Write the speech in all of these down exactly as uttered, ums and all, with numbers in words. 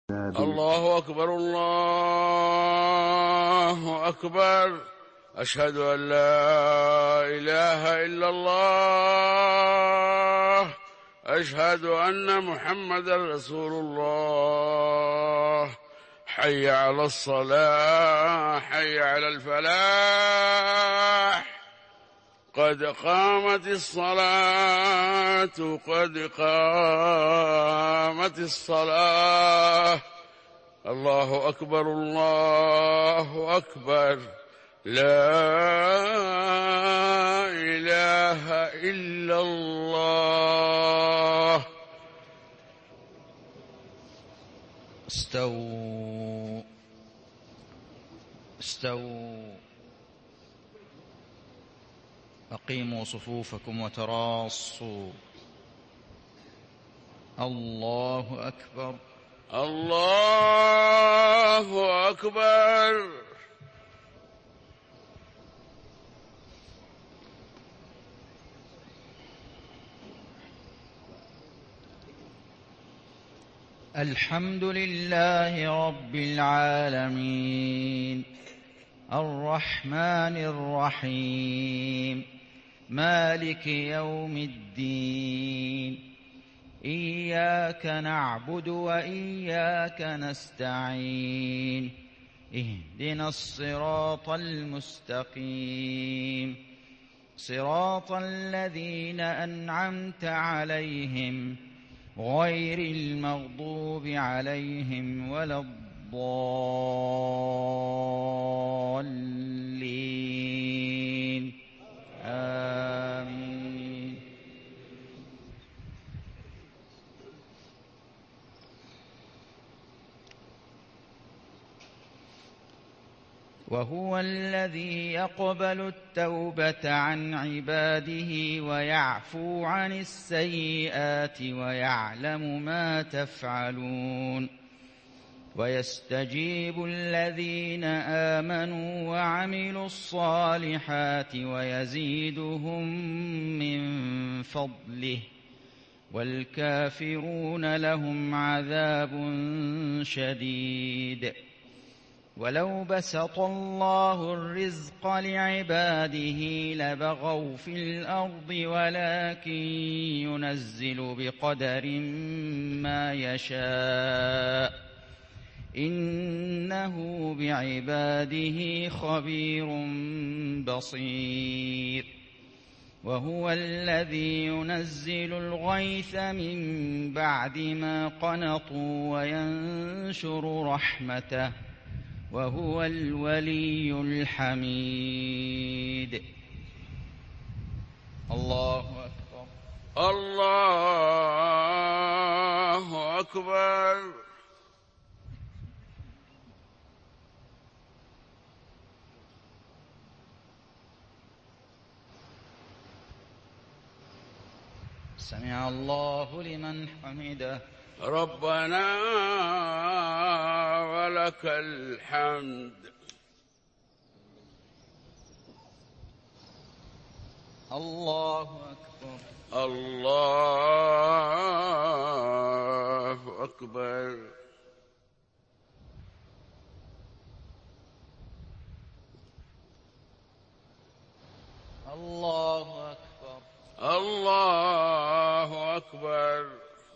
الله أكبر الله أكبر. أشهد أن لا إله إلا الله. أشهد أن محمدا رسول الله. حي على الصلاة، حي على الفلاح. قد قامت الصلاة، قد قامت الصلاة. الله أكبر الله أكبر. لا إله إلا الله. استووا استووا أقيموا صفوفكم وتراصوا. الله أكبر الله أكبر. الحمد لله رب العالمين، الرحمن الرحيم، مالك يوم الدين. إياك نعبد وإياك نستعين. اهدنا الصراط المستقيم، صراط الذين أنعمت عليهم غير المغضوب عليهم ولا الضالين. آمين. وهو الذي يقبل التوبة عن عباده ويعفو عن السيئات ويعلم ما تفعلون. ويستجيب الذين آمنوا وعملوا الصالحات ويزيدهم من فضله، والكافرون لهم عذاب شديد. ولو بسط الله الرزق لعباده لبغوا في الأرض، ولكن ينزل بقدر ما يشاء، إنه بعباده خبير بصير. وهو الذي ينزل الغيث من بعد ما قنطوا وينشر رحمته، وهو الولي الحميد. الله أكبر الله أكبر. سمع الله لمن حمده. ربنا ولك الحمد. الله أكبر الله أكبر. الله أكبر الله أكبر.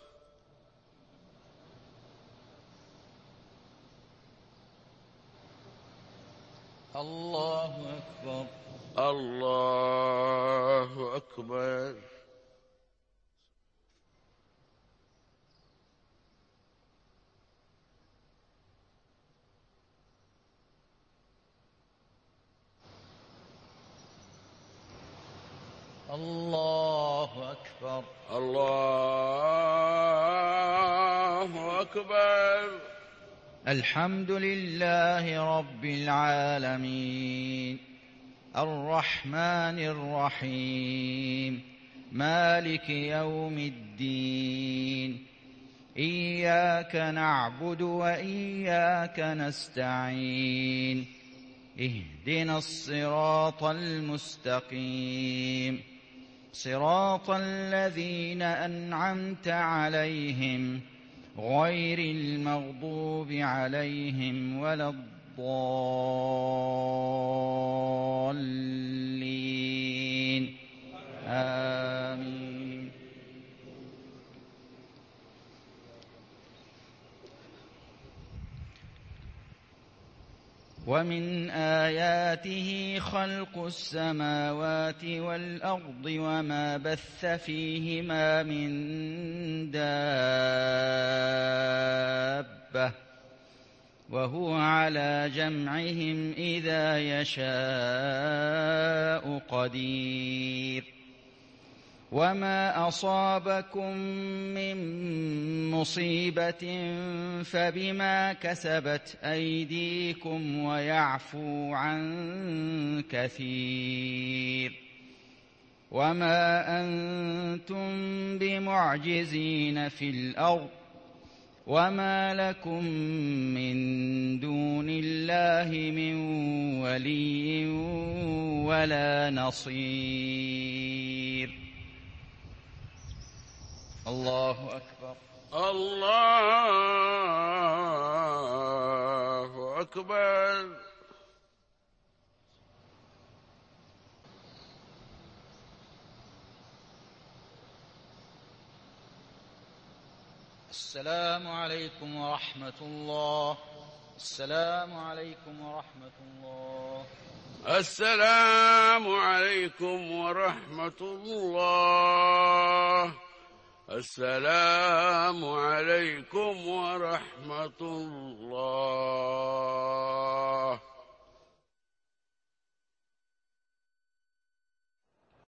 الله أكبر الله أكبر. الله أكبر الله أكبر. الحمد لله رب العالمين، الرحمن الرحيم، مالك يوم الدين. إياك نعبد وإياك نستعين. اهدنا الصراط المستقيم، صراط الذين أنعمت عليهم غير المغضوب المغضوب عليهم ولا الضالين آمين. ومن آياته خلق السماوات والأرض وما بث فيهما من دابة وهو على جمعهم إذا يشاء قدير. وما أصابكم من مصيبة فبما كسبت أيديكم ويعفو عن كثير. وما أنتم بمعجزين في الأرض وما لكم من دون الله من ولي ولا نصير. الله أكبر. الله أكبر. السلام عليكم ورحمة الله. السلام عليكم ورحمة الله. السلام عليكم ورحمة الله. السلام عليكم ورحمة الله.